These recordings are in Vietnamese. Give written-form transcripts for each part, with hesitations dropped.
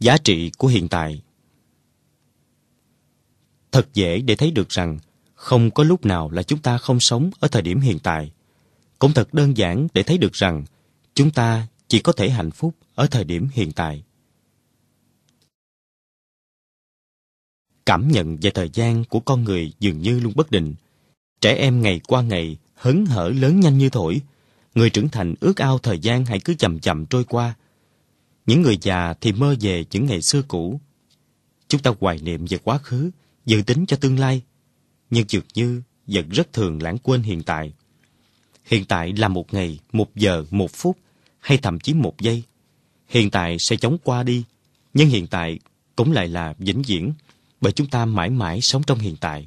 Giá trị của hiện tại. Thật dễ để thấy được rằng không có lúc nào là chúng ta không sống ở thời điểm hiện tại. Cũng thật đơn giản để thấy được rằng chúng ta chỉ có thể hạnh phúc ở thời điểm hiện tại. Cảm nhận về thời gian của con người dường như luôn bất định. Trẻ em ngày qua ngày hớn hở lớn nhanh như thổi. Người trưởng thành ước ao thời gian hãy cứ chậm chậm trôi qua. Những người già thì mơ về những ngày xưa cũ. Chúng ta hoài niệm về quá khứ, dự tính cho tương lai, nhưng dường như vẫn rất thường lãng quên hiện tại. Hiện tại là một ngày, một giờ, một phút, hay thậm chí một giây. Hiện tại sẽ chóng qua đi, nhưng hiện tại cũng lại là vĩnh viễn, bởi chúng ta mãi mãi sống trong hiện tại.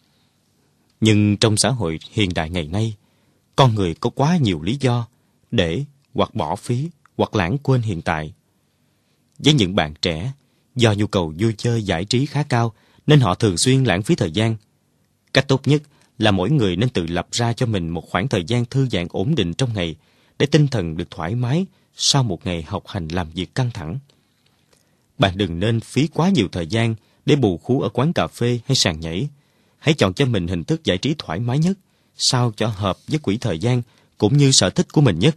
Nhưng trong xã hội hiện đại ngày nay, con người có quá nhiều lý do để hoặc bỏ phí hoặc lãng quên hiện tại. Với những bạn trẻ, do nhu cầu vui chơi giải trí khá cao nên họ thường xuyên lãng phí thời gian. Cách tốt nhất là mỗi người nên tự lập ra cho mình một khoảng thời gian thư giãn ổn định trong ngày để tinh thần được thoải mái sau một ngày học hành làm việc căng thẳng. Bạn đừng nên phí quá nhiều thời gian để bù khú ở quán cà phê hay sàn nhảy. Hãy chọn cho mình hình thức giải trí thoải mái nhất, sao cho hợp với quỹ thời gian cũng như sở thích của mình nhất.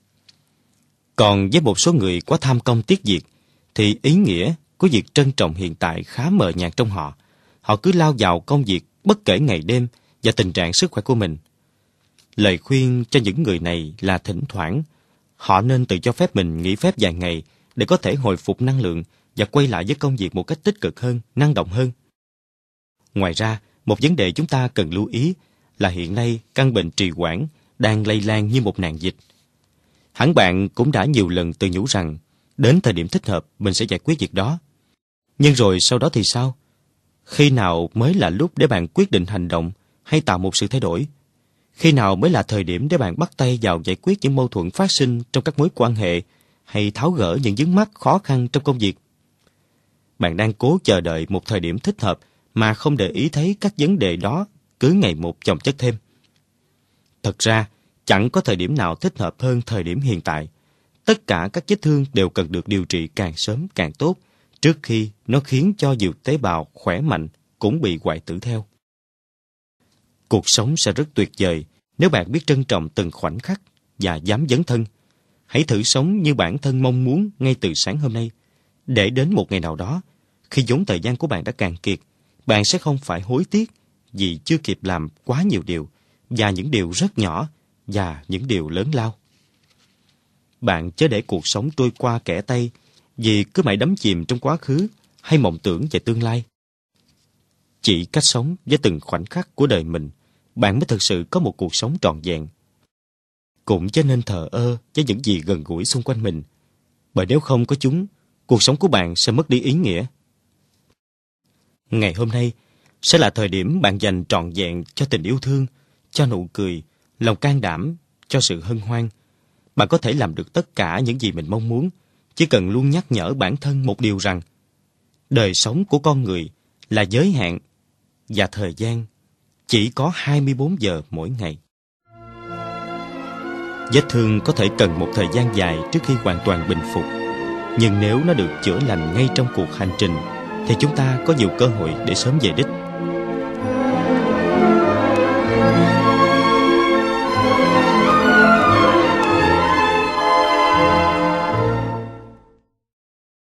Còn với một số người quá tham công tiếc việc, thì ý nghĩa của việc trân trọng hiện tại khá mờ nhạt trong họ. Họ cứ lao vào công việc bất kể ngày đêm và tình trạng sức khỏe của mình. Lời khuyên cho những người này là thỉnh thoảng họ nên tự cho phép mình nghỉ phép vài ngày để có thể hồi phục năng lượng và quay lại với công việc một cách tích cực hơn, năng động hơn. Ngoài ra, một vấn đề chúng ta cần lưu ý là hiện nay căn bệnh trì hoãn đang lây lan như một nạn dịch. Hẳn bạn cũng đã nhiều lần tự nhủ rằng đến thời điểm thích hợp mình sẽ giải quyết việc đó. Nhưng rồi sau đó thì sao? Khi nào mới là lúc để bạn quyết định hành động hay tạo một sự thay đổi? Khi nào mới là thời điểm để bạn bắt tay vào giải quyết những mâu thuẫn phát sinh trong các mối quan hệ hay tháo gỡ những vướng mắc khó khăn trong công việc? Bạn đang cố chờ đợi một thời điểm thích hợp mà không để ý thấy các vấn đề đó cứ ngày một chồng chất thêm. Thật ra, chẳng có thời điểm nào thích hợp hơn thời điểm hiện tại. Tất cả các vết thương đều cần được điều trị càng sớm càng tốt, trước khi nó khiến cho nhiều tế bào khỏe mạnh cũng bị hoại tử theo. Cuộc sống sẽ rất tuyệt vời nếu bạn biết trân trọng từng khoảnh khắc và dám dấn thân. Hãy thử sống như bản thân mong muốn ngay từ sáng hôm nay, để đến một ngày nào đó, khi vốn thời gian của bạn đã cạn kiệt, bạn sẽ không phải hối tiếc vì chưa kịp làm quá nhiều điều, và những điều rất nhỏ và những điều lớn lao. Bạn chớ để cuộc sống trôi qua kẻ tay vì cứ mãi đắm chìm trong quá khứ hay mộng tưởng về tương lai. Chỉ cách sống với từng khoảnh khắc của đời mình, bạn mới thực sự có một cuộc sống trọn vẹn. Cũng chớ nên thờ ơ với những gì gần gũi xung quanh mình, bởi nếu không có chúng, cuộc sống của bạn sẽ mất đi ý nghĩa. Ngày hôm nay sẽ là thời điểm bạn dành trọn vẹn cho tình yêu thương, cho nụ cười, lòng can đảm, cho sự hân hoan. Bạn có thể làm được tất cả những gì mình mong muốn, chỉ cần luôn nhắc nhở bản thân một điều rằng đời sống của con người là giới hạn và thời gian chỉ có 24 giờ mỗi ngày. Vết thương có thể cần một thời gian dài trước khi hoàn toàn bình phục, nhưng nếu nó được chữa lành ngay trong cuộc hành trình thì chúng ta có nhiều cơ hội để sớm về đích.